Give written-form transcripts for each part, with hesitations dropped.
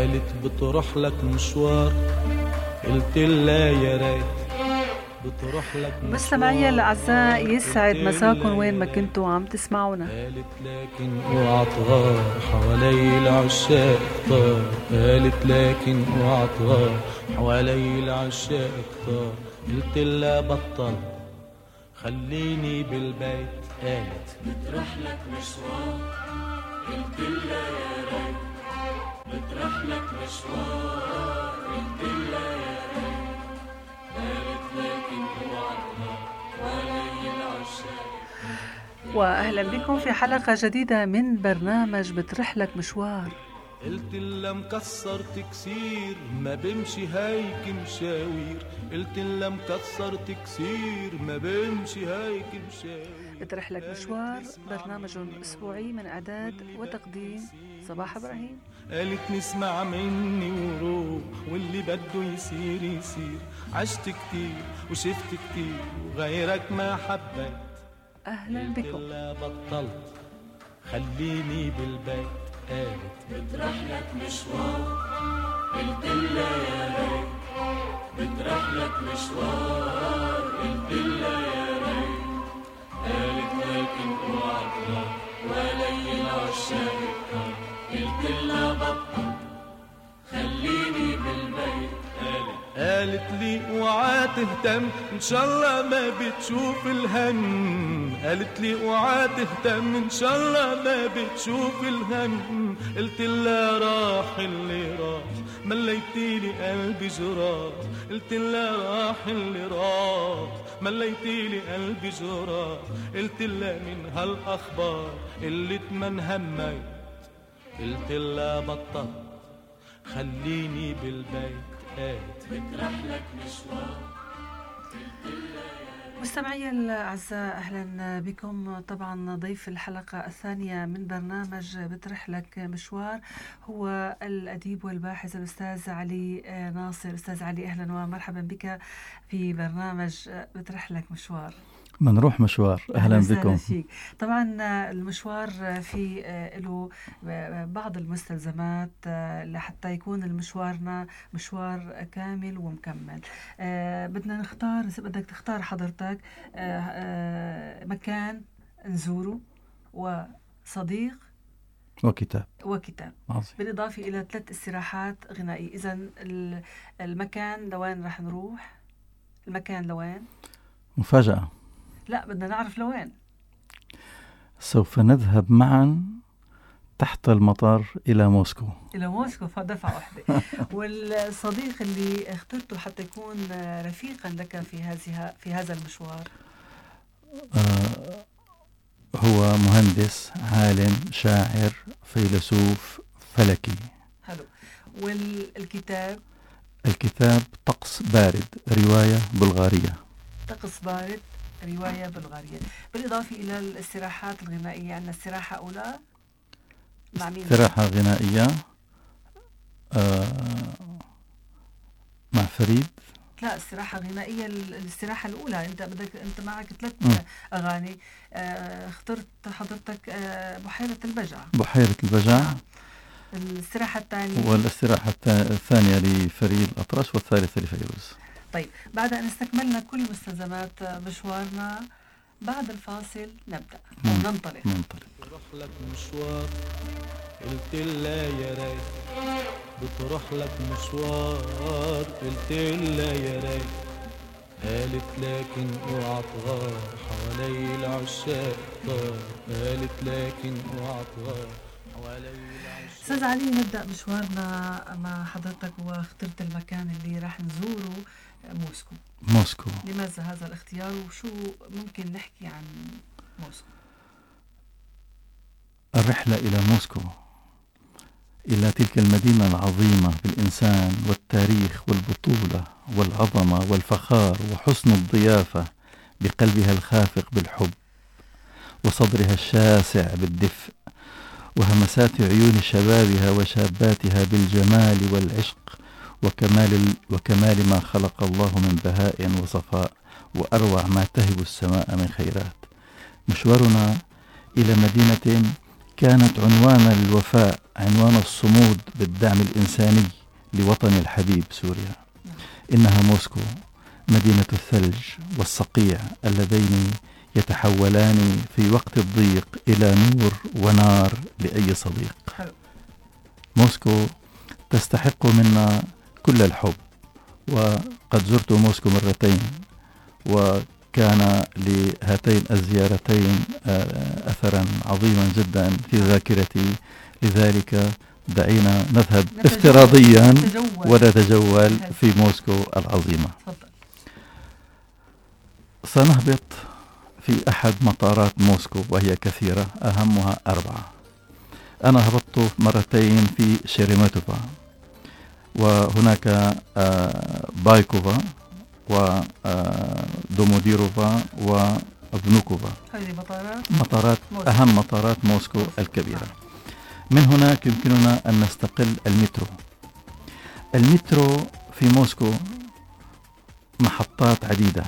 قالت بتروح لك مشوار، قلت لا يا ريت بتروح لك مشوار. مستمعي الأعزاء يسعد مساكم وين ما كنتوا عم تسمعونا. قالت لكن اوعى تغار حوالي العشاق كتار، قالت لكن اوعى تغار حوالي العشاق كتار. قلت لا بطل خليني بالبيت، قالت بتروح لك مشوار، قلت لا يا ريت بتروح لك مشوار، قلت لا يا ريت قالت لكن اوعى تغار حوالي العشاق. وأهلا بكم في حلقة جديدة من برنامج بترحلك مشوار. قلت لا مكسر تكسير ما بمشي هيك مشاوير، قلت لا مكسر تكسير ما بمشي هيك مشاوير. بترحلك مشوار برنامج أسبوعي من إعداد وتقديم صباح إبراهيم. قالت نسمع مني وروح واللي بده يصير يصير، عشت كتير وشفت كتير وغيرك ما حبيت. أهلا بكم. لا بطلت خليني بالبيت، قالت بتروح لك مشوار، قلت لا يا ريت بتروح لك مشوار، قلت لا يا ريت قالت لكن اوعى تغار ولي العشاق كتار. قلت لا بطل خليني بالبيت، قالت لي اوعى تهتم ان شاء الله ما بتشوف الهم، قالت لي اوعى تهتم ان شاء الله ما بتشوف الهم. قلت لا راح اللي راح مليتيلي قلبي جراح، قلت لا راح اللي راح مليتيلي قلبي جراح. قلت لا من هالاخبار اللي تمن هميت، قلت لا بطل خليني بالبيت، بتروح لك مشوار. مستمعي الأعزاء أهلا بكم. طبعا ضيف الحلقة الثانية من برنامج بترحلك مشوار هو الأديب والباحث الأستاذ علي ناصر. أستاذ علي أهلا ومرحبا بك في برنامج بترحلك مشوار. منروح مشوار. أهلا بكم. فيك. طبعا المشوار في له بعض المستلزمات لحتى يكون المشوارنا مشوار كامل ومكمل. بدنا نختار، بدك تختار حضرتك مكان نزوره وصديق وكتاب عظيم. بالإضافة إلى 3 استراحات غنائية. إذن المكان لوين رح نروح؟ المكان لوين؟ مفاجأة. لا بدنا نعرف لوين. سوف نذهب معا تحت المطار إلى موسكو. إلى موسكو فدفعة واحدة. والصديق اللي اخترته حتى يكون رفيقا لك في هذا المشوار هو مهندس عالم شاعر فيلسوف فلكي. حلو. والكتاب؟ الكتاب طقس بارد، رواية بلغارية. طقس بارد، رواية بلغارية. بالإضافة إلى الاستراحات الغنائية عندنا استراحة أولى مع مين؟ استراحة غنائية مع فريد. لا استراحة غنائية الاستراحة الأولى أنت معك 3 أغاني. اخترت حضرتك بحيرة البجع. بحيرة البجع. الاستراحة الثانية والاستراحة الثانية لفريد الأطرش والثالثة لفيروز. طيب بعد أن استكملنا كل مستلزمات مشوارنا بعد الفاصل نبدأ أو ننطلق. بتروح لك مشوار، قلت لا يا ريت بتروح لك مشوار، قلت لا يا ريت قالت لكن اوعى تغار حوالي العشاق كتار، قالت لكن اوعى تغار حوالي العشاق. أستاذ علي نبدأ مشوارنا مع حضرتك واخترت المكان اللي راح نزوره موسكو. لماذا هذا الاختيار وشو ممكن نحكي عن موسكو؟ الرحلة إلى موسكو، إلى تلك المدينة العظيمة بالإنسان والتاريخ والبطولة والعظمة والفخار وحسن الضيافة، بقلبها الخافق بالحب وصدرها الشاسع بالدفء وهمسات عيون شبابها وشاباتها بالجمال والعشق وكمال ما خلق الله من بهاء وصفاء وأروع ما تهب السماء من خيرات. مشوارنا إلى مدينة كانت عنوان الوفاء، عنوان الصمود بالدعم الإنساني لوطن الحبيب سوريا. إنها موسكو، مدينة الثلج والصقيع اللذين يتحولان في وقت الضيق إلى نور ونار لأي صديق. موسكو تستحق منا كل الحب، وقد زرت موسكو مرتين، وكان لهاتين الزيارتين أثرا عظيما جدا في ذاكرتي. لذلك دعينا نذهب افتراضيا ونتجول في موسكو العظيمة. سنهبط في أحد مطارات موسكو وهي كثيرة، أهمها 4. أنا هبطت مرتين في شيريميتوفا، وهناك بايكوفا ودوموديروفا وفنوكوفا. هذه مطارات أهم مطارات موسكو الكبيرة. من هناك يمكننا أن نستقل المترو. المترو في موسكو محطات عديدة.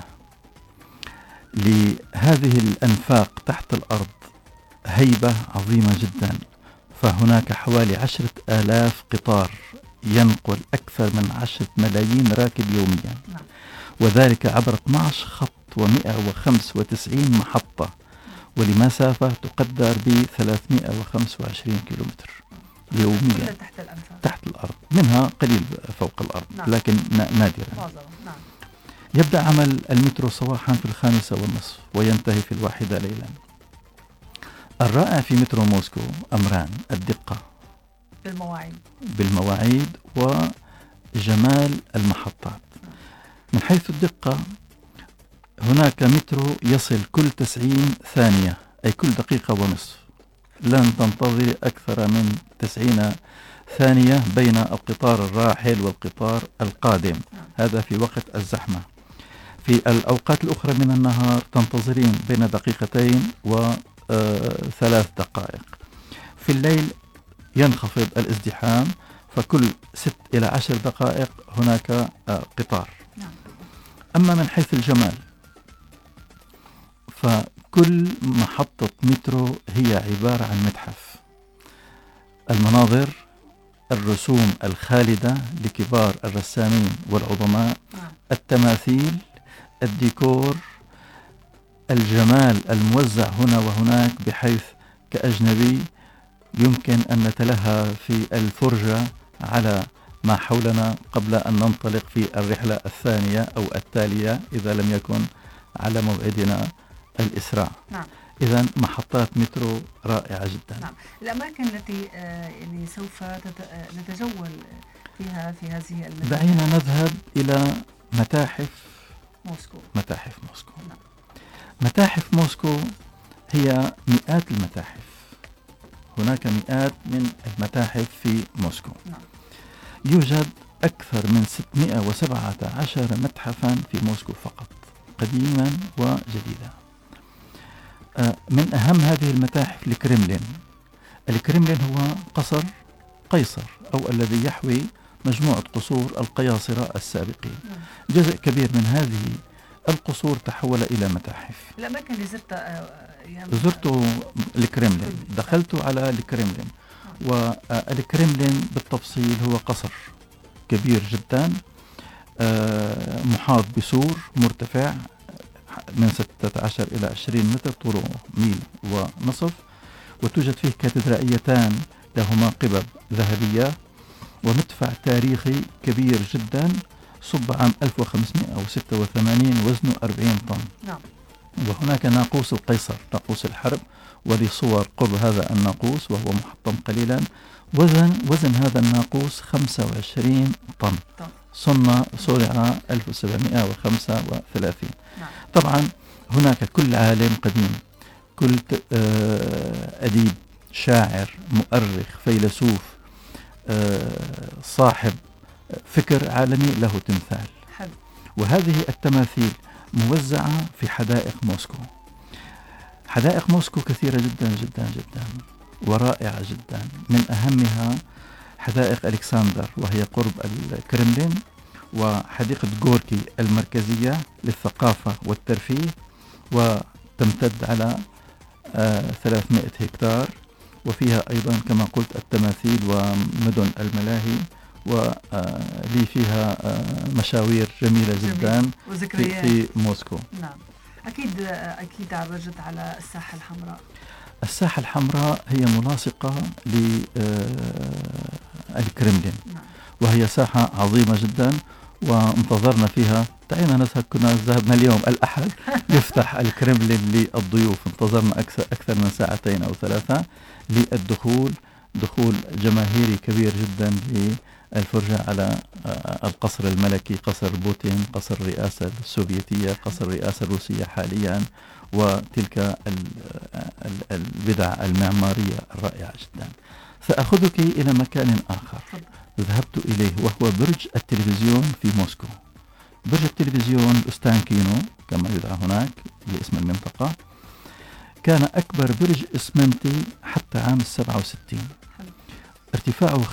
لهذه الأنفاق تحت الأرض هيبة عظيمة جدا، فهناك حوالي 10,000 قطار ينقل أكثر من 10 ملايين راكب يوميا، وذلك عبر 12 خط و195 محطة، ولمسافة تقدر ب 325 كيلومتر يوميا تحت الأرض، منها قليل فوق الأرض لكن نادرا. يبدأ عمل المترو صباحا في 5:30 وينتهي في 1 ليلا. الرائع في مترو موسكو أمران: الدقة بالمواعيد وجمال المحطات. من حيث الدقة، هناك مترو يصل كل 90 ثانية، أي كل دقيقة ونصف. لن تنتظر أكثر من 90 ثانية بين القطار الراحل والقطار القادم، هذا في وقت الزحمة. في الأوقات الأخرى من النهار تنتظرين بين 2 و3 دقائق. في الليل ينخفض الازدحام، فكل 6 إلى 10 دقائق هناك قطار. أما من حيث الجمال، فكل محطة مترو هي عبارة عن متحف. المناظر، الرسوم الخالدة لكبار الرسامين والعظماء، التماثيل، الديكور، الجمال الموزع هنا وهناك، بحيث كأجنبي يمكن أن نتلهى في الفرجة على ما حولنا قبل أن ننطلق في الرحلة الثانية أو التالية إذا لم يكن على موعدنا الإسراع. إذن محطات مترو رائعة جدا. الأماكن التي يعني سوف نتجول فيها في هذه المدينة. دعينا نذهب إلى متاحف موسكو. متاحف موسكو هي مئات المتاحف. هناك مئات من المتاحف في موسكو. يوجد أكثر من 617 متحفا في موسكو فقط، قديما وجديدا. من أهم هذه المتاحف الكريملين. الكريملين هو قصر قيصر، أو الذي يحوي مجموعة قصور القياصرة السابقين. جزء كبير من هذه القصور تحول إلى متاحف. الأماكن اللي زرت الكريملين، دخلت على الكريملين، والكريملين بالتفصيل هو قصر كبير جدا محاط بسور مرتفع من 16 إلى 20 متر، طوله 1.5 ميل، وتوجد فيه كاتدرائيتان لهما قبب ذهبية، ومدفع تاريخي كبير جدا صب عام 1586 وزنه 40 طن. وهناك ناقوس القيصر، ناقوس الحرب، ولصور قرب هذا الناقوس وهو محطم قليلا. وزن هذا الناقوس 25 طن، صنع 1735. طبعا هناك كل عالم قديم، كل أديب، شاعر، مؤرخ، فيلسوف، صاحب فكر عالمي له تمثال. وهذه التماثيل موزعة في حدائق موسكو. حدائق موسكو كثيرة جدا جدا جدا ورائعة جدا. من أهمها حدائق ألكسندر وهي قرب الكرملين، وحديقة غوركي المركزية للثقافة والترفيه، وتمتد على 300 هكتار. وفيها أيضا كما قلت التماثيل ومدن الملاهي، ولي فيها مشاوير جميلة جدا في موسكو. نعم. أكيد عرجت على الساحة الحمراء. الساحة الحمراء هي ملاصقة للكرملين، نعم. وهي ساحة عظيمة جدا، وانتظرنا فيها. تعينا نذهب، كنا ذهبنا اليوم الأحد يفتح الكرملين للضيوف، انتظرنا أكثر من 2 أو 3 للدخول، دخول جماهيري كبير جدا للفرجة على القصر الملكي، قصر بوتين، قصر الرئاسة السوفيتية، قصر الرئاسة الروسية حاليا، وتلك البدع المعمارية الرائعة جدا. سأخذك إلى مكان آخر ذهبت إليه، وهو برج التلفزيون في موسكو. برج التلفزيون أوستانكينو كما يدعى هناك باسم المنطقة، كان أكبر برج إسمنتي حتى عام 67. ارتفاعه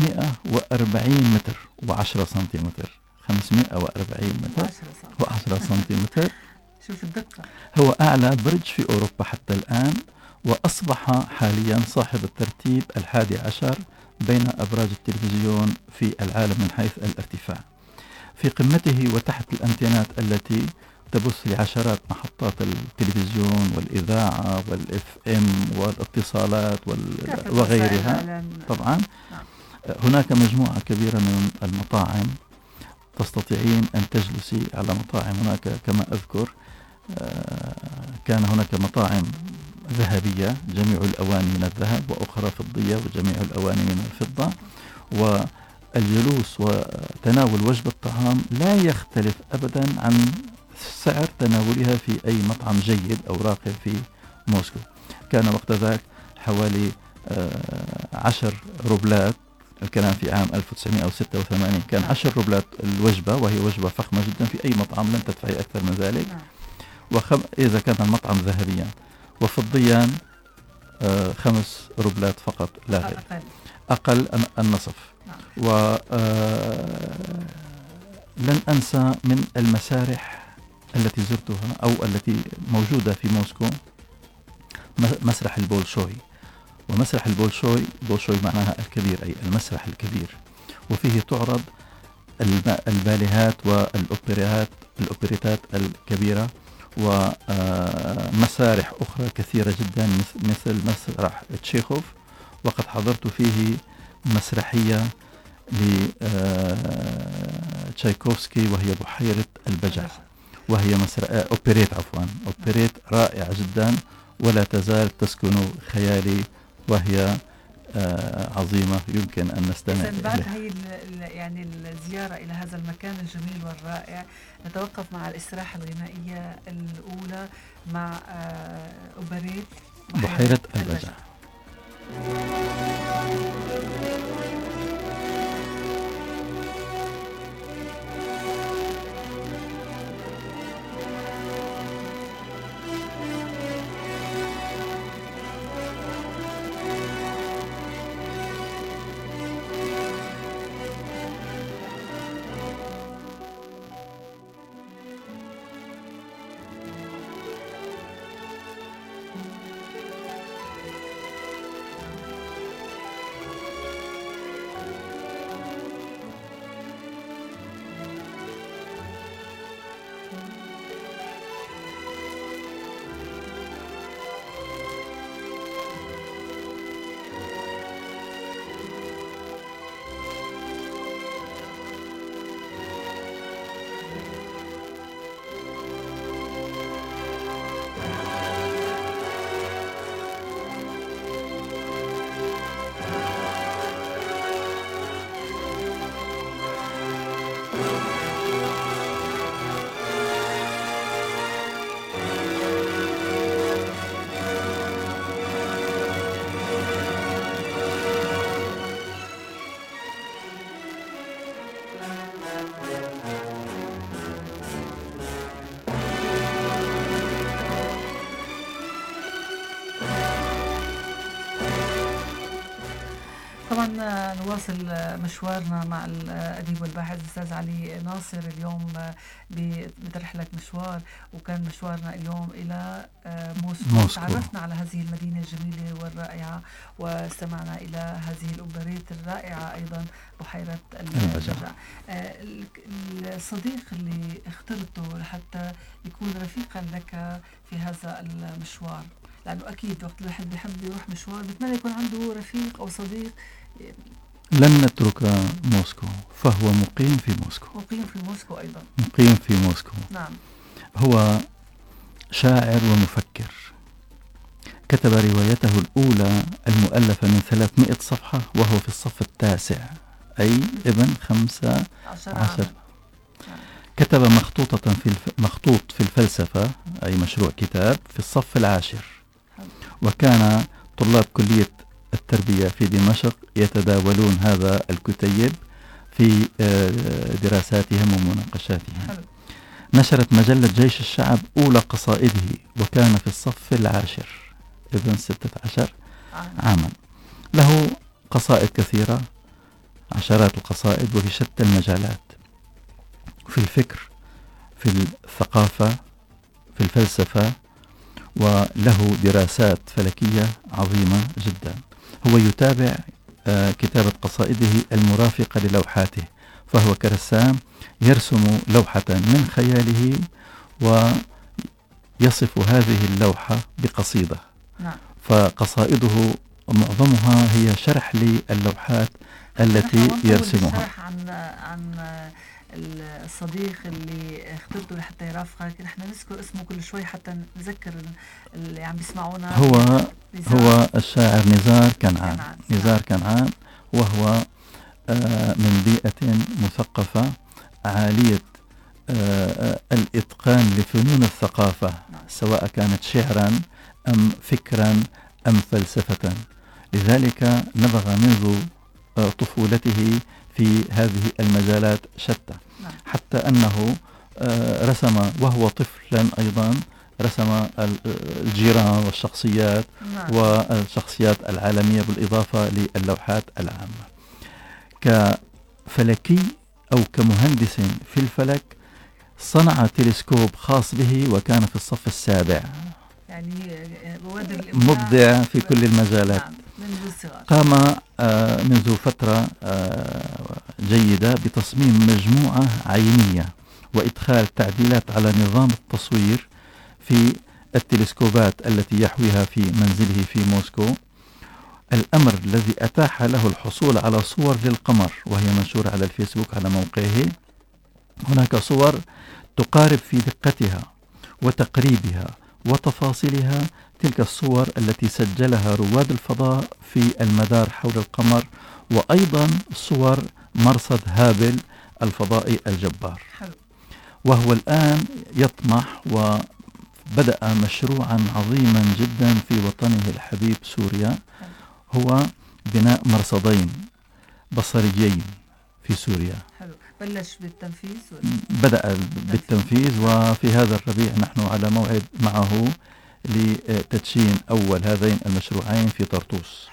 540 متر و10 سنتيمتر. 540 متر و10 سنتيمتر. شوف الدقة. هو أعلى برج في أوروبا حتى الآن، وأصبح حاليا صاحب الترتيب 11 بين أبراج التلفزيون في العالم من حيث الارتفاع. في قمته وتحت الأنتينات التي تبث لعشرات محطات التلفزيون والإذاعة والFM والاتصالات وغيرها طبعا. هناك مجموعة كبيرة من المطاعم، تستطيعين أن تجلسي على مطاعم هناك. كما أذكر كان هناك مطاعم ذهبية، جميع الأواني من الذهب، وأخرى فضية وجميع الأواني من الفضة، والجلوس وتناول وجبة طعام لا يختلف أبدا عن سعر تناولها في أي مطعم جيد أو راقي في موسكو. كان وقت ذاك حوالي 10 روبلات، الكلام في عام 1986، كان 10 روبلات الوجبة، وهي وجبة فخمة جدا. في أي مطعم لن تدفعي أكثر من ذلك، إذا كان المطعم ذهبيا، وفضيا 5 روبلات فقط لا غير، أقل النصف. ولن أنسى من المسارح التي زرتها أو التي موجودة في موسكو مسرح البولشوي. ومسرح البولشوي معناها الكبير، أي المسرح الكبير، وفيه تعرض الباليهات والأوبريتات الكبيرة، ومسارح أخرى كثيرة جدا مثل مسرح تشيخوف. وقد حضرت فيه مسرحية لتشايكوفسكي وهي بحيرة البجع، وهي أوبريت رائعة جدا، ولا تزال تسكن خيالي، وهي عظيمة يمكن أن نستمع إليها. بعد هي يعني الزيارة إلى هذا المكان الجميل والرائع، نتوقف مع الاستراحة الغنائية الأولى مع أوبريت بحيرة البجع. طبعا نواصل مشوارنا مع الأديب والباحث الأستاذ علي ناصر اليوم بطرح لك مشوار، وكان مشوارنا اليوم إلى موسكو. تعرفنا على هذه المدينة الجميلة والرائعة، واستمعنا إلى هذه الأوبريت الرائعة أيضا بحيرة البجع. الصديق اللي اخترته لحتى يكون رفيقا لك في هذا المشوار، لأنه أكيد وقت الواحد بيحب يروح مشوار بتمنى يكون عنده رفيق أو صديق. لن نترك موسكو، فهو مقيم في موسكو. مقيم في موسكو أيضا. مقيم في موسكو. نعم. هو شاعر ومفكر، كتب روايته الأولى المؤلفة من 300 صفحة وهو في الصف التاسع، أي ابن 15. كتب مخطوط في الفلسفة، أي مشروع كتاب، في الصف العاشر. وكان طلاب كلية التربية في دمشق يتداولون هذا الكتيب في دراساتهم ومناقشاتهم. نشرت مجلة جيش الشعب أولى قصائده وكان في الصف العاشر، ابن 16 عاما. له قصائد كثيرة، عشرات القصائد، وفي شتى المجالات، في الفكر، في الثقافة، في الفلسفة، وله دراسات فلكية عظيمة جدا. هو يتابع كتابة قصائده المرافقة للوحاته، فهو كرسام يرسم لوحة من خياله ويصف هذه اللوحة بقصيدة. نعم. فقصائده معظمها هي شرح للوحات التي يرسمها. عن الصديق اللي اخترته لحتى يرافقك، نحن نذكر اسمه كل شوي حتى نذكر اللي عم بيسمعونا. هو الشاعر نزار كنعان. نزار كنعان، وهو من بيئة مثقفة عالية الإتقان لفنون الثقافة، سواء كانت شعرا أم فكرا أم فلسفة. لذلك نبغ منذ طفولته في هذه المجالات شتى، حتى أنه رسم وهو طفلا أيضا، رسم الجيران والشخصيات والشخصيات العالمية بالإضافة للوحات العامة. كفلكي أو كمهندس في الفلك صنع تلسكوب خاص به وكان في الصف السابع، يعني مبدع في كل المجالات. قام منذ فترة جيدة بتصميم مجموعة عينية وإدخال تعديلات على نظام التصوير في التلسكوبات التي يحويها في منزله في موسكو، الأمر الذي أتاح له الحصول على صور للقمر، وهي منشورة على الفيسبوك على موقعه. هناك صور تقارب في دقتها وتقريبها وتفاصيلها تلك الصور التي سجلها رواد الفضاء في المدار حول القمر، وأيضا صور مرصد هابل الفضائي الجبار. وهو الآن يطمح وبدأ مشروعا عظيما جدا في وطنه الحبيب سوريا، هو بناء مرصدين بصريين في سوريا. بلش بالتنفيذ؟ بدأ بالتنفيذ، وفي هذا الربيع نحن على موعد معه لتدشين أول هذين المشروعين في طرطوس.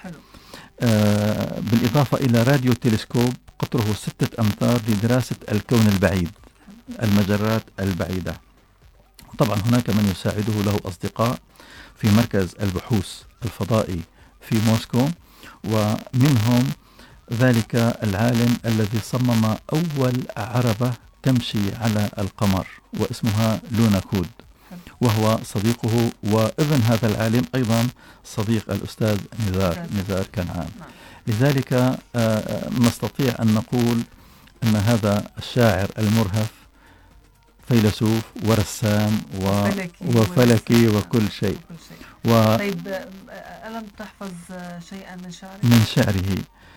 بالإضافة إلى راديو تلسكوب قطره 6 أمتار لدراسة الكون البعيد، المجرات البعيدة. طبعا هناك من يساعده، له أصدقاء في مركز البحوث الفضائي في موسكو، ومنهم ذلك العالم الذي صمم أول عربة تمشي على القمر واسمها لونا كود، وهو صديقه وابن هذا العالم أيضا صديق الأستاذ نزار كنعان. لذلك نستطيع أن نقول أن هذا الشاعر المرهف فيلسوف ورسام وفلكي وكل شيء. طيب ألم تحفظ شيئا من شعره؟ من شعره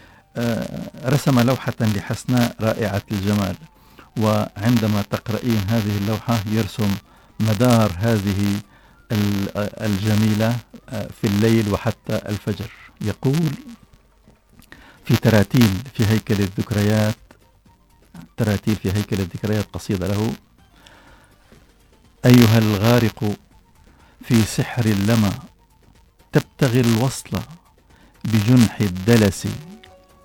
رسم لوحة لحسناء رائعة الجمال، وعندما تقرأين هذه اللوحة يرسم مدار هذه الجميلة في الليل وحتى الفجر. يقول في تراتيل في هيكل الذكريات، تراتيل في هيكل الذكريات، قصيدة له: أيها الغارق في سحر اللمى تبتغي الوصل بجنح الدلس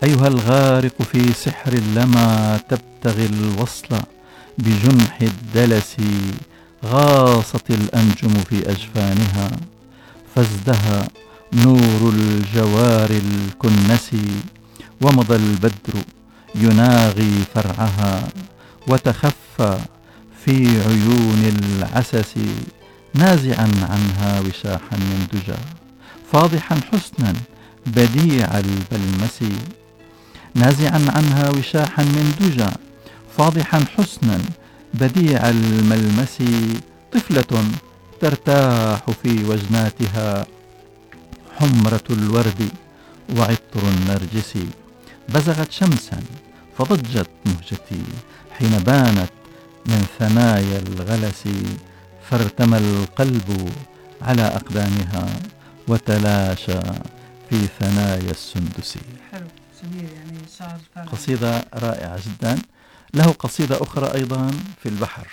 أيها الغارق في سحر لما تبتغي الوصل بجنح الدلس، غاصت الأنجم في أجفانها فازدهى نور الجوار الكنس، ومضى البدر يناغي فرعها وتخفى في عيون العسس، نازعا عنها وشاحا من دجى فاضحا حسنا بديع البلمس، نازعا عنها وشاحا من دجى فاضحا حسنا بديع الملمس، طفلة ترتاح في وجناتها حمرة الورد وعطر النرجس، بزغت شمسا فضجت مهجتي حين بانت من ثنايا الغلس، فارتمى القلب على أقدامها وتلاشى في ثنايا السندس. حلو جميل، يعني شعر فعلا. قصيدة رائعة جدا. له قصيدة أخرى أيضا في البحر،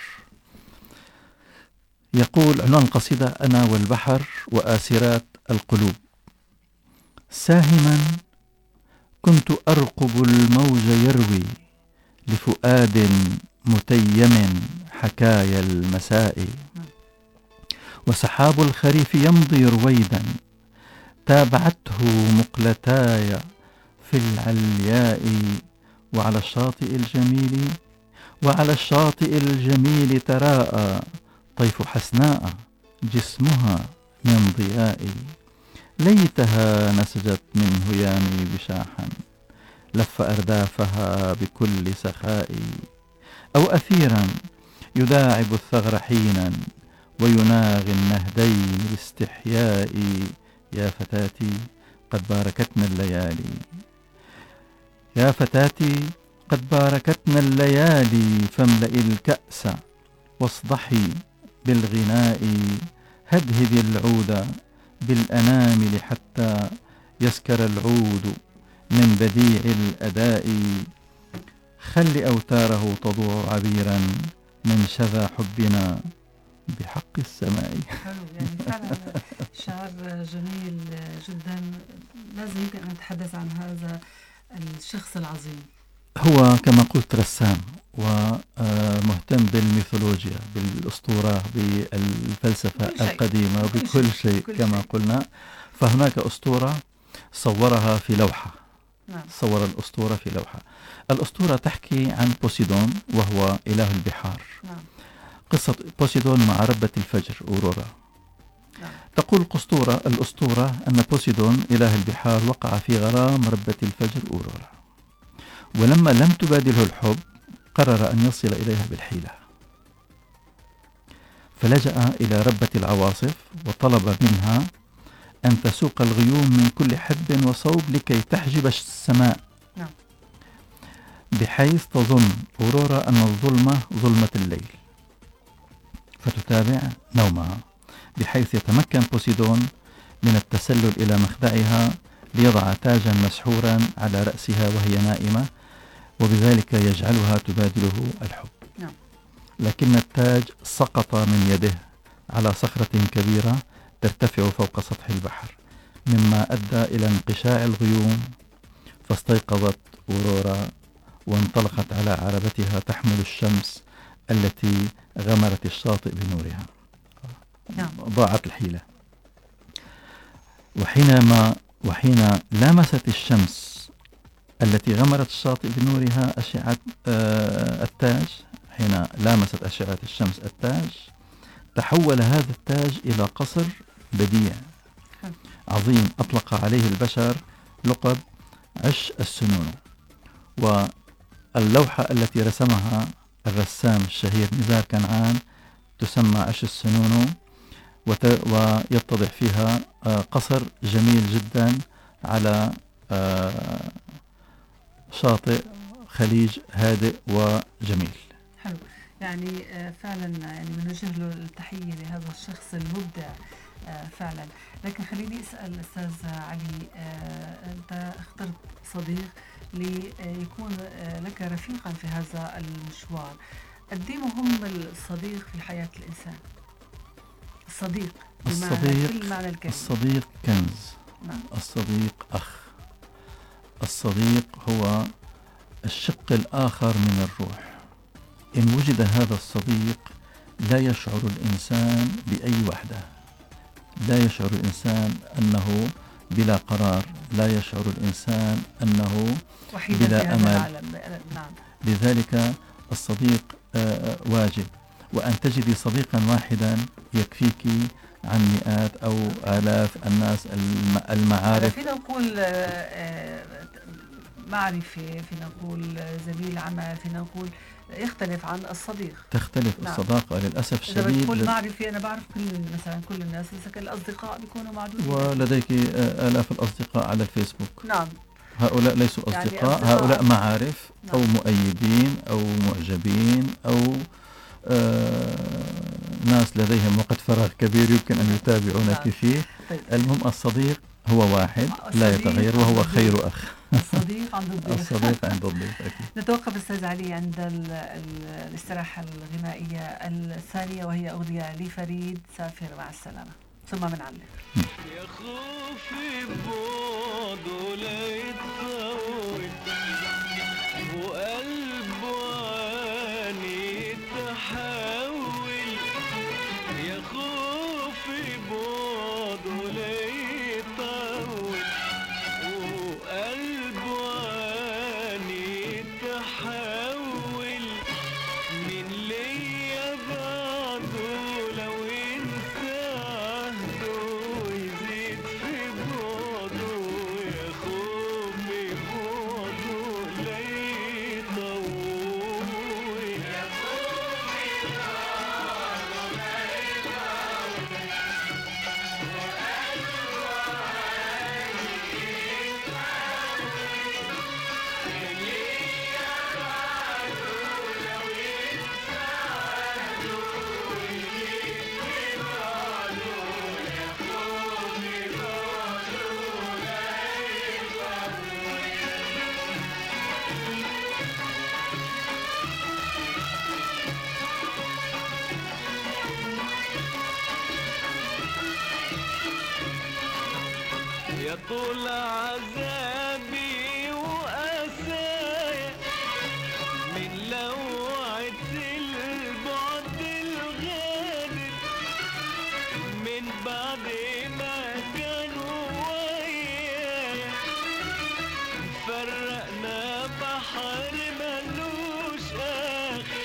يقول عنوان القصيدة: أنا والبحر وآسرات القلوب. ساهما كنت أرقب الموج يروي لفؤاد متيم حكايا المساء، وسحاب الخريف يمضي رويدا تابعته مقلتاي في العلياء، وعلى الشاطئ الجميل تراءى طيف حسناء جسمها من ضياء، ليتها نسجت من هيامي بشاحا لف أردافها بكل سخاء، أو أثيرا يداعب الثغر حينا ويناغي النهدين باستحياء، يا فتاتي قد باركتنا الليالي، يا فتاتي قد باركتنا الليالي، فاملئي الكأس واصدحي بالغناء، هدهدي العود بالأنامل حتى يسكر العود من بديع الأداء، خل أوتاره تضوع عبيرا من شذا حبنا بحق السماء. حلو، يعني فعلا شعر جميل جدا. لازم يمكن أن نتحدث عن هذا الشخص العظيم. هو كما قلت رسام ومهتم بالميثولوجيا، بالأسطورة، بالفلسفة القديمة، بكل شيء كما قلنا. فهناك أسطورة صورها في لوحة. نعم. صور الأسطورة في لوحة. الأسطورة تحكي عن بوسيدون وهو إله البحار. نعم. قصة بوسيدون مع ربة الفجر أورورا. نعم. تقول الأسطورة أن بوسيدون إله البحار وقع في غرام ربة الفجر أورورا، ولما لم تبادله الحب قرر أن يصل إليها بالحيلة، فلجأ إلى ربة العواصف وطلب منها أن تسوق الغيوم من كل حدب وصوب لكي تحجب السماء. نعم. بحيث تظن أورورا أن الظلمة ظلمة الليل فتتابع نومها، بحيث يتمكن بوسيدون من التسلل إلى مخدعها ليضع تاجا مسحورا على رأسها وهي نائمة، وبذلك يجعلها تبادله الحب. نعم. لكن التاج سقط من يده على صخرة كبيرة ترتفع فوق سطح البحر، مما أدى إلى انقشاع الغيوم، فاستيقظت أورورا وانطلقت على عربتها تحمل الشمس التي غمرت الشاطئ بنورها. نعم. ضاعت الحيلة. وحين لامست الشمس التي غمرت الشاطئ بنورها أشعة التاج، حين لامست أشعة الشمس التاج، تحول هذا التاج إلى قصر بديع عظيم أطلق عليه البشر لقب عش السنون. واللوحة التي رسمها الرسام الشهير نزار كنعان تسمى عش السنون، ويتضح فيها قصر جميل جدا على شاطئ خليج هادئ وجميل. حلو، يعني فعلا يعني بنوجه له التحية لهذا الشخص المبدع فعلا. لكن خليني أسأل أستاذ علي، أنت اخترت صديق ليكون لك رفيقا في هذا المشوار. قد ايه مهم الصديق في حياة الإنسان؟ الصديق بكل معنى الكلمة. الصديق كنز. نعم. الصديق أخ. الصديق هو الشق الآخر من الروح. إن وجد هذا الصديق لا يشعر الإنسان بأي وحدة، لا يشعر الإنسان أنه بلا قرار، لا يشعر الإنسان أنه بلا أمل. نعم. لذلك الصديق واجب، وأن تجدي صديقا واحدا يكفيك عن مئات أو آلاف الناس المعارف. فينا نقول معرفة، فينا نقول زميل عمل، فينا نقول يختلف عن الصديق. تختلف. نعم. الصداقة للأسف الشديد. إذا بتقول معرفة، أنا بعرف مثلا كل الناس، لكن الأصدقاء بيكونوا معدودين. ولديك آلاف الأصدقاء على الفيسبوك. نعم. هؤلاء ليسوا أصدقاء، يعني هؤلاء معارف. نعم. أو مؤيدين أو معجبين أو ناس لديهم وقت فراغ كبير يمكن أن يتابعونك. نعم. فيه. طيب. المهم الصديق هو واحد لا يتغير، وهو خير أخ. الصديق عند الضيف. الصديق عند الضيف أكيد. نتوقف أستاذ علي عند الاستراحة الغنائية الثانية، وهي أغنية لفريد، سافر مع السلامة، ثم بنعلق. يا خوفي بعده لا يتطول، وقلبه عاني تحول. يا خوفي بعده لا يطول، وقلبه عاني تحول. من ليا بعده لو ينسى عهده ويزيد في بعده. يا خوفي بعده لا يطول. يا خوفي بعده لا يطول، يا طول عذابي وقسايا من لوعة البعد الغادر. من بعد ما كانوا ويايا فرقنا بحر ملوش آخر.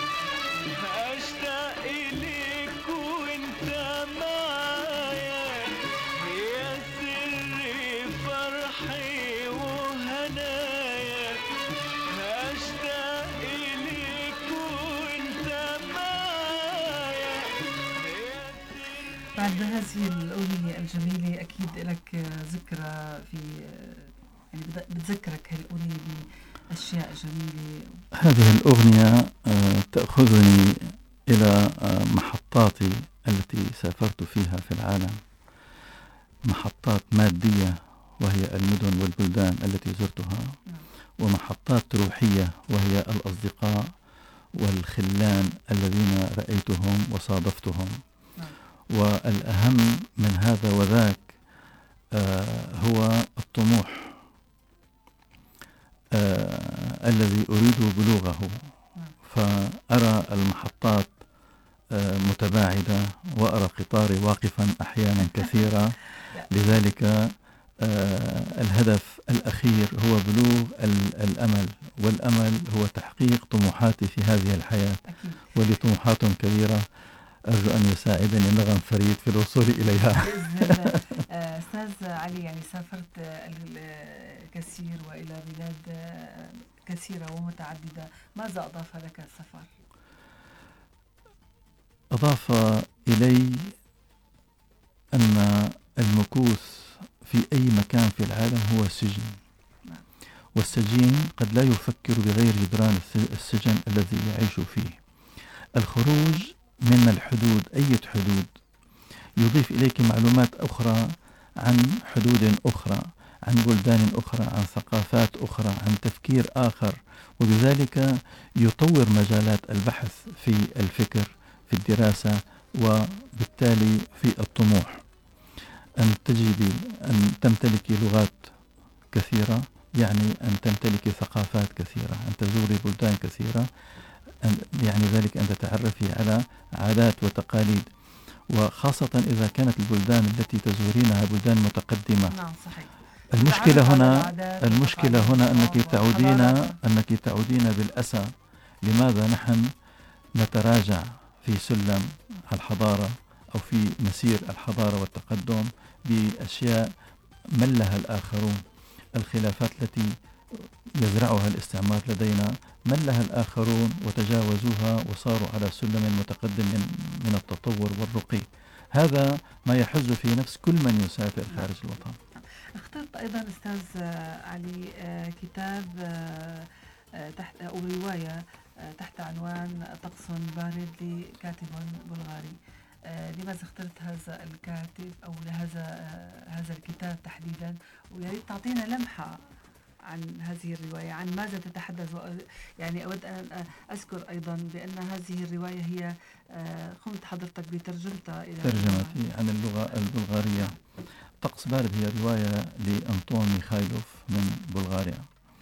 أشتاق إليك وإنت معايا، يا سر فرحي وهنايا. أشتاق إليك وإنت معايا، يا سر. بعد هذه الأغنية الجميلة أكيد لك ذكرى في، يعني بتذكرك هالأغنية بأشياء جميلة. هذه الأغنية تأخذني إلى محطاتي التي سافرت فيها في العالم، محطات مادية وهي المدن والبلدان التي زرتها، ومحطات روحية وهي الأصدقاء والخلان الذين رأيتهم وصادفتهم. والأهم من هذا وذاك هو الطموح الذي أريد بلوغه. فأرى المحطات متباعدة، وأرى قطاري واقفا أحيانا كثيرة. لذلك الهدف الأخير هو بلوغ الأمل، والأمل هو تحقيق طموحاتي في هذه الحياة. ولطموحات كبيرة أرجو أن يساعدني نغم فريد في الوصول إليها. أستاذ علي، يعني سافرت الكثير وإلى بلاد كثيرة ومتعددة، ماذا أضاف لك السفر؟ أضاف إلي أن المكوث في أي مكان في العالم هو سجن، والسجين قد لا يفكر بغير جدران السجن الذي يعيش فيه. الخروج من الحدود، أي حدود، يضيف إليك معلومات أخرى عن حدود أخرى، عن بلدان أخرى، عن ثقافات أخرى، عن تفكير آخر، وبذلك يطور مجالات البحث في الفكر، في الدراسة، وبالتالي في الطموح. أن تجدي أن تمتلكي لغات كثيرة يعني أن تمتلكي ثقافات كثيرة، أن تزوري بلدان كثيرة، يعني ذلك أن تتعرفي على عادات وتقاليد، وخاصة إذا كانت البلدان التي تزورينها بلدان متقدمة. نعم صحيح. المشكلة هنا أنك تعودين بالأسى. لماذا نحن نتراجع في سلم الحضارة أو في مسير الحضارة والتقدم بأشياء ملها الآخرون؟ الخلافات التي يزرعها الاستعمار لدينا ملها الآخرون وتجاوزوها وصاروا على سلم متقدم من التطور والرقي. هذا ما يحز في نفس كل من يسافر خارج الوطن. اخترت أيضا أستاذ علي كتاب تحت أو رواية تحت عنوان طقس بارد لكاتب بلغاري. لماذا اخترت هذا الكاتب أو هذا الكتاب تحديدا؟ وياريت تعطينا لمحة عن هذه الرواية، عن ماذا تتحدث. يعني أود أن أذكر أيضا بأن هذه الرواية هي قمت حضرتك بترجمتها إلى ترجمتي عن اللغة البلغارية. طقس بارد هي رواية لأنطون ميخايلوف من بلغاريا،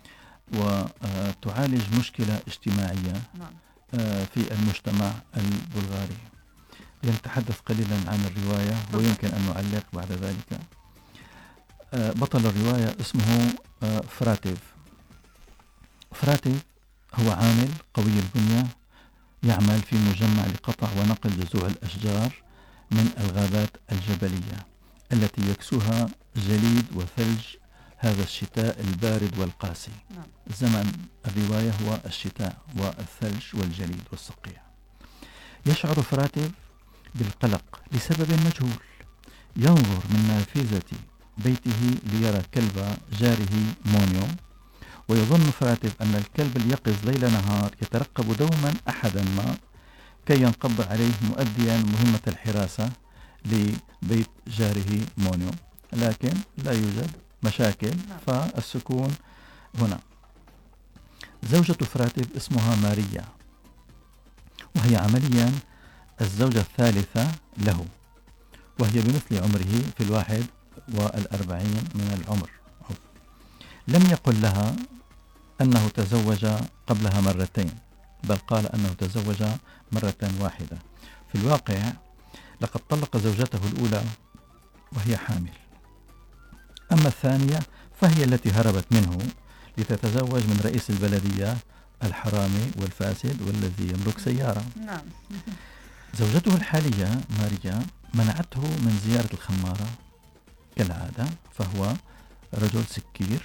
وتعالج مشكلة اجتماعية في المجتمع البلغاري. لنتحدث قليلا عن الرواية ويمكن أن نعلق بعد ذلك. بطل الرواية اسمه فراتيف. فراتيف هو عامل قوي البنية يعمل في مجمع لقطع ونقل جذوع الأشجار من الغابات الجبلية التي يكسوها جليد وثلج هذا الشتاء البارد والقاسي. زمن الرواية هو الشتاء والثلج والجليد والصقيع. يشعر فراتيف بالقلق لسبب مجهول. ينظر من نافذة بيته ليرى كلب جاره مونيو، ويظن فراتيف أن الكلب اليقظ ليل نهار يترقب دوما أحدا ما كي ينقض عليه مؤديا مهمة الحراسة لبيت جاره مونيو، لكن لا يوجد مشاكل فالسكون هنا. زوجة فراتيف اسمها ماريا، وهي عمليا الزوجة الثالثة له، وهي بمثل عمره في 41 من العمر. لم يقل لها أنه تزوج قبلها مرتين، بل قال أنه تزوج مرة واحدة. في الواقع لقد طلق زوجته الأولى وهي حامل، أما الثانية فهي التي هربت منه لتتزوج من رئيس البلدية الحرامي والفاسد والذي يملك سيارة. زوجته الحالية ماريا منعته من زيارة الخمارة كالعادة، فهو رجل سكير،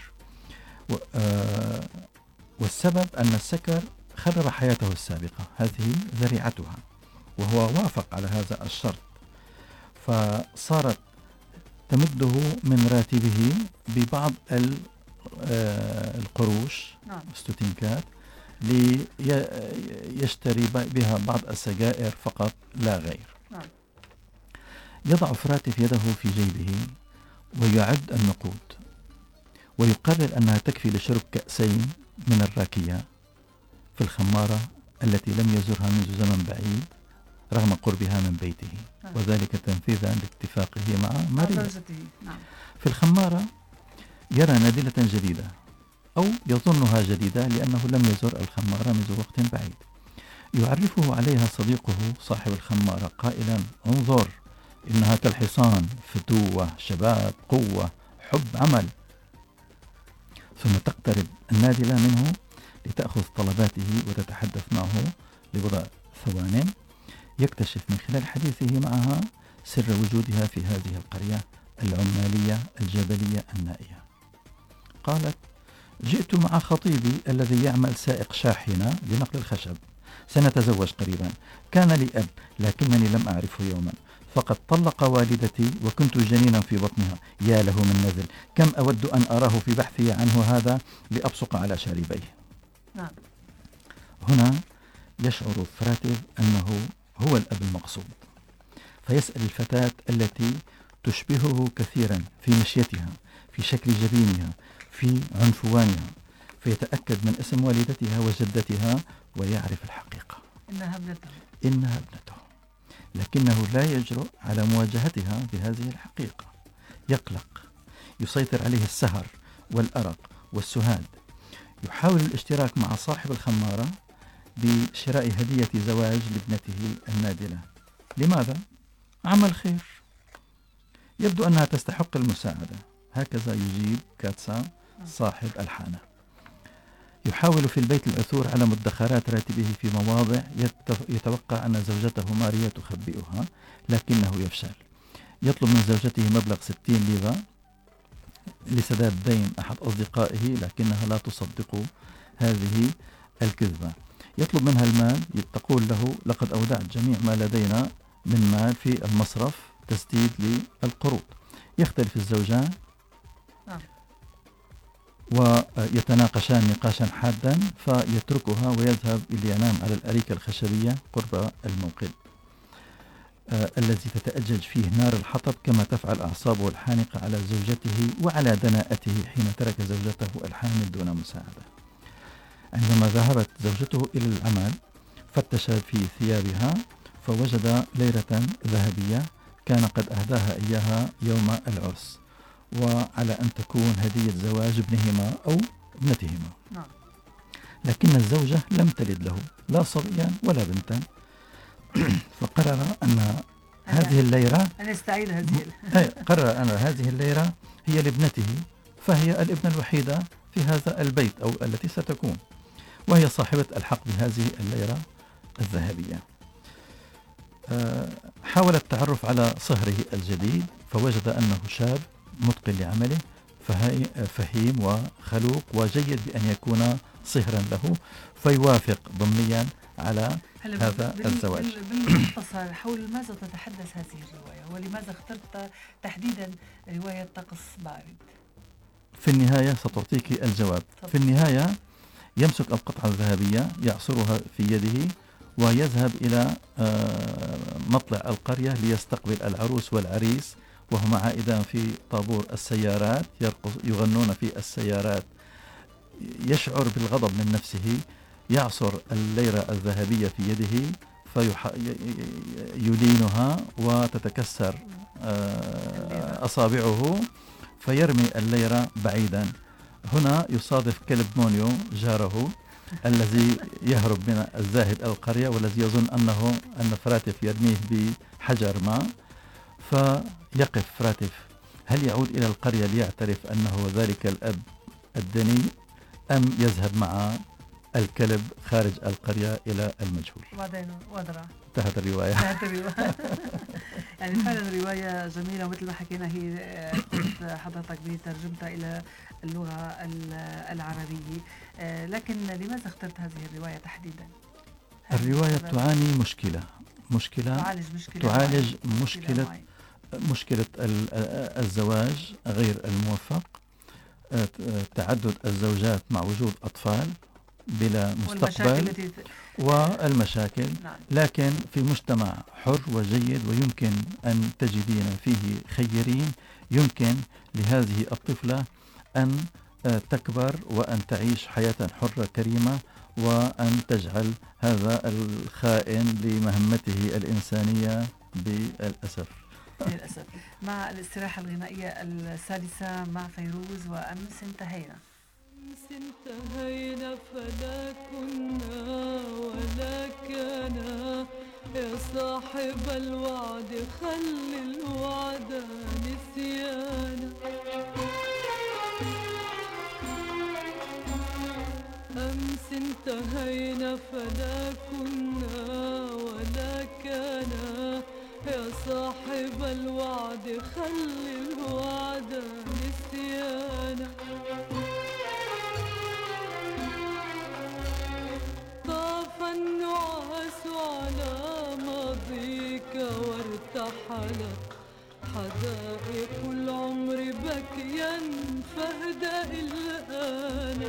والسبب أن السكر خرب حياته السابقة، هذه ذريعتها، وهو وافق على هذا الشرط، فصارت تمده من راتبه ببعض القروش ستوتينكات ليشتري بها بعض السجائر فقط لا غير. يضع فراتيف يده في جيبه ويعد النقود، ويقرر أنها تكفي لشرب كأسين من الراكية في الخمارة التي لم يزرها منذ زمن بعيد رغم قربها من بيته، وذلك تنفيذا لاتفاقه مع ماريا. في الخمارة يرى نادلة جديدة أو يظنها جديدة لأنه لم يزر الخمارة منذ وقت بعيد. يعرفه عليها صديقه صاحب الخمارة قائلا: انظر، إنها كالحصان، فتوة، شباب، قوة، حب، عمل. ثم تقترب النادلة منه لتأخذ طلباته وتتحدث معه لبضع ثوان. يكتشف من خلال حديثه معها سر وجودها في هذه القرية العمالية الجبلية النائية. قالت: جئت مع خطيبي الذي يعمل سائق شاحنة لنقل الخشب، سنتزوج قريبا. كان لي أب لكنني لم أعرفه يوما، فقد طلق والدتي وكنت جنينا في بطنها. يا له من نذل، كم أود أن أراه في بحثي عنه هذا لأبصق على شاربيه. هنا يشعر فراتيف أنه هو الأب المقصود، فيسأل الفتاة التي تشبهه كثيرا في مشيتها، في شكل جبينها، في عنفوانها، فيتأكد من اسم والدتها وجدتها ويعرف الحقيقة إنها ابنته، لكنه لا يجرؤ على مواجهتها بهذه الحقيقة. يقلق، يسيطر عليه السهر والأرق والسهاد. يحاول الاشتراك مع صاحب الخمارة بشراء هدية زواج لابنته النادلة. لماذا؟ عمل خير، يبدو أنها تستحق المساعدة. هكذا يجيب كاتسا صاحب الحانة. يحاول في البيت العثور على مدخرات راتبه في مواضع يتوقع أن زوجته ماريا تخبئها، لكنه يفشل. يطلب من زوجته مبلغ 60 ليرة لسداد دين أحد أصدقائه، لكنها لا تصدق هذه الكذبة. يطلب منها المال، تقول له لقد أودعت جميع ما لدينا من مال في المصرف تسديد للقروض. يختلف الزوجان ويتناقشان نقاشا حادا، فيتركها ويذهب لينام على الأريكة الخشبية قرب الموقد الذي تتأجج فيه نار الحطب، كما تفعل أعصابه الحانقة على زوجته وعلى دناءته حين ترك زوجته الحامل دون مساعدة. عندما ذهبت زوجته إلى العمل فتش في ثيابها فوجد ليرة ذهبية كان قد أهداها إياها يوم العرس، وعلى أن تكون هدية زواج ابنهما أو ابنتهما. لكن الزوجة لم تلد له لا صبيا ولا بنتا، فقرر أن هذه الليرة قرر أن هذه الليرة هي لابنته، فهي الابنة الوحيدة في هذا البيت أو التي ستكون، وهي صاحبة الحق بهذه الليرة الذهبية. حاول التعرف على صهره الجديد فوجد أنه شاب متقن لعمله، فهيم وخلوق وجيد بأن يكون صهرا له، فيوافق ضمنيا على هذا الزواج. بالمختصر، حول ماذا تتحدث هذه الرواية، ولماذا اخترت تحديدا رواية طقس بارد؟ في النهاية ستعطيك الجواب. في النهاية يمسك القطعة الذهبية يعصرها في يده ويذهب إلى مطلع القرية ليستقبل العروس والعريس، وهما عائدان في طابور السيارات يغنون في السيارات. يشعر بالغضب من نفسه، يعصر الليرة الذهبية في يده فيلينها وتتكسر أصابعه فيرمي الليرة بعيدا. هنا يصادف كلب مونيو جاره الذي يهرب من الذاهب إلى القرية والذي يظن أن فراتف يرميه بحجر ما، فيقف فراتف. هل يعود إلى القرية ليعترف أنه ذلك الأب الدني أم يذهب مع الكلب خارج القرية إلى المجهول؟ وبعدين انتهت الرواية. يعني فعلا رواية جميلة، ومثل ما حكينا هي حضرتك بترجمتها إلى اللغة العربية، لكن لماذا اخترت هذه الرواية تحديدا؟ الرواية تعاني تعالج مشكلة الزواج غير الموفق، تعدد الزوجات مع وجود أطفال بلا مستقبل والمشاكل. لكن في مجتمع حر وجيد ويمكن أن تجدين فيه خيرين، يمكن لهذه الطفلة أن تكبر وأن تعيش حياة حرة كريمة، وأن تجعل هذا الخائن لمهمته الإنسانية للأسف. مع الاستراحة الغنائية السادسة مع فيروز وأمس انتهينا. أمس انتهينا فلا كنا ولا كان، يا صاحب الوعد خل الوعد نسيانا. أمس انتهينا فلا كنا ولا كان، يا صاحب الوعد خل الوعد نسيانا. طاف النعاس على ماضيك وارتحلت حدائق العمر بكيا فاهدأ الآن.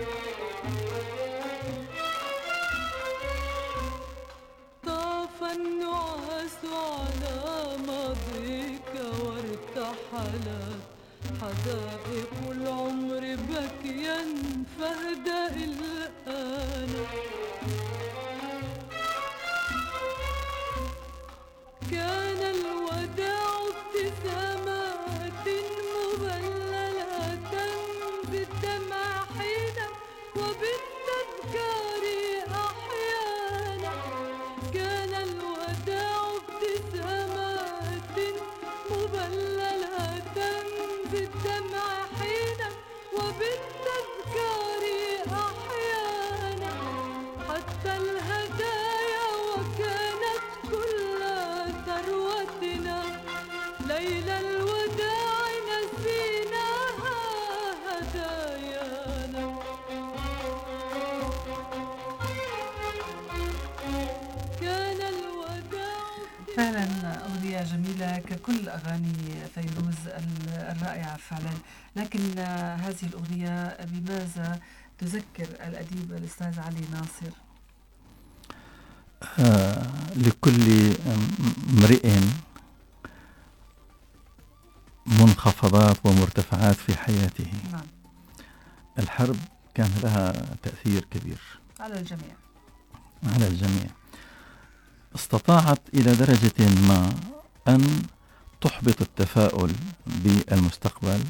طاف النعاس على ماضيك وارتحلت حدائق العمر بكيا فاهدأ الآن. كان الوداع ابتسامات مبللة بالدمع بالدمع حينا وبالتذكار أحيانا، حتى الهدايا وكانت كل ثروتنا، ليلى الوداع نسيناها هدايانا. كان الوداع فعلا أغنية جميلة ككل أغاني فيروز الرائعة فعلا، لكن هذه الأغنية بماذا تذكر الأديب الأستاذ علي ناصر؟ لكل امرئ منخفضات ومرتفعات في حياته. نعم. الحرب كان لها تأثير كبير على الجميع. على الجميع. استطاعت إلى درجة ما أن تحبط التفاؤل بالمستقبل،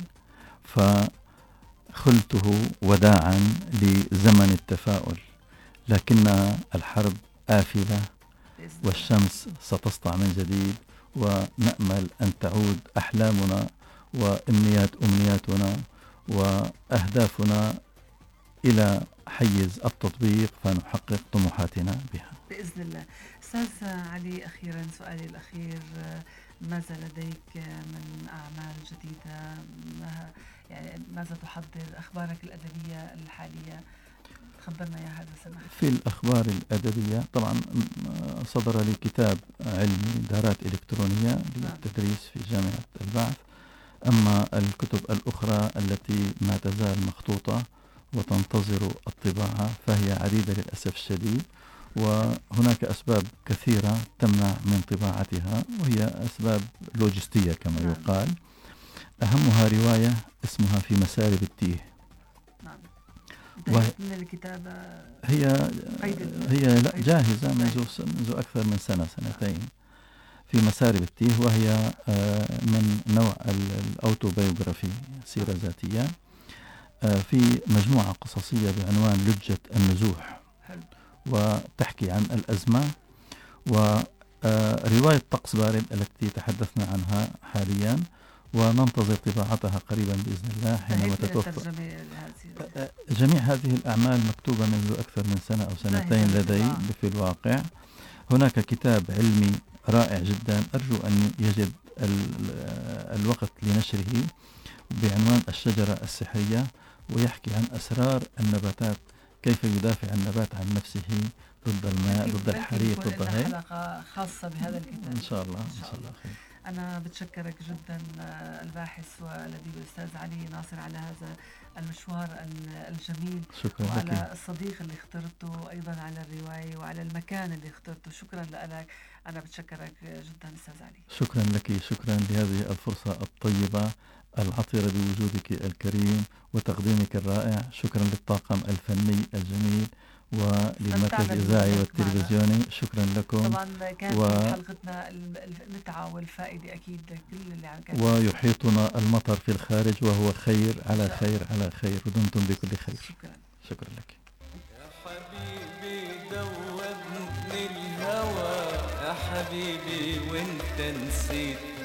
فخلته وداعا لزمن التفاؤل، لكن الحرب آفلة والشمس ستسطع من جديد، ونأمل أن تعود أحلامنا أمنياتنا وأهدافنا إلى حيز التطبيق، فنحقق طموحاتنا بها بإذن الله. أستاذ علي، أخيرا سؤالي الأخير، ماذا لديك من أعمال جديدة؟ ماذا تحضر؟ أخبارك الأدبية الحالية خبرنا يا هذا سمحت. في الأخبار الأدبية طبعا صدر لي كتاب علمي دارات إلكترونية للتدريس في جامعة البعث. أما الكتب الأخرى التي ما تزال مخطوطة وتنتظر الطباعة فهي عديدة للأسف الشديد، وهناك أسباب كثيرة تمنع من طباعتها، وهي أسباب لوجستية كما يقال. أهمها رواية اسمها في مسارب التيه. نعم. من الكتابة هي لا جاهزة منذ أكثر من سنتين في مسارب التيه، وهي من نوع الأوتوبيوغرافي، سيرة ذاتية، في مجموعة قصصية بعنوان لجة النزوح، وتحكي عن الأزمة. ورواية طقس بارد التي تحدثنا عنها حاليا، وننتظر طباعتها قريبا بإذن الله حينما تتوفر. جميع هذه الأعمال مكتوبة منذ أكثر من سنة أو سنتين لدي في الواقع. هناك كتاب علمي رائع جدا أرجو أن يجد الوقت لنشره بعنوان الشجرة السحرية، ويحكي عن أسرار النباتات، كيف يدافع النبات عن نفسه ضد الماء، ضد الحريق، ضد هيك. حلقة خاصة بهذا الكتاب إن شاء الله. خير. أنا بتشكرك جدا الباحث والأديب الأستاذ علي ناصر على هذا المشوار الجميل. شكرا وعلى لك. الصديق اللي اخترته، أيضا على الرواية وعلى المكان اللي اخترته. شكرا لك، أنا بتشكرك جدا أستاذ علي. شكرا لك، شكرا لهذه الفرصة الطيبة العطرة بوجودك الكريم وتقديمك الرائع. شكرا للطاقم الفني الجميل وللمركز الإذاعي والتلفزيوني. شكرا لكم. طبعا كانت حلقتنا المتعة والفائدة أكيد كل اللي عم كان. ويحيطنا المطر في الخارج وهو خير على خير على خير، ودمتم بكل خير. شكرا لك يا حبيبي، دوبني الهوى يا حبيبي وانت نسيت